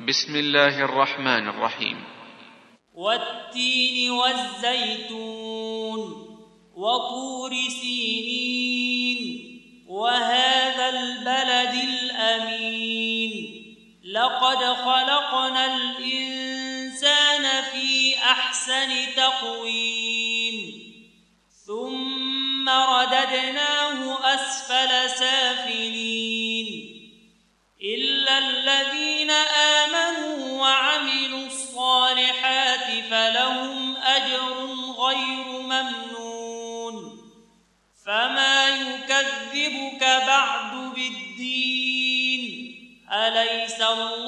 بسم الله الرحمن الرحيم. والتين والزيتون وطور سينين وهذا البلد الأمين لقد خلقنا الإنسان في أحسن تقويم ثم رددناه أسفل سافلين إلا الذين آمنوا وعملوا الصالحات فلهم أجر غير ممنون فما يكذبك بعد بالدين أليس الله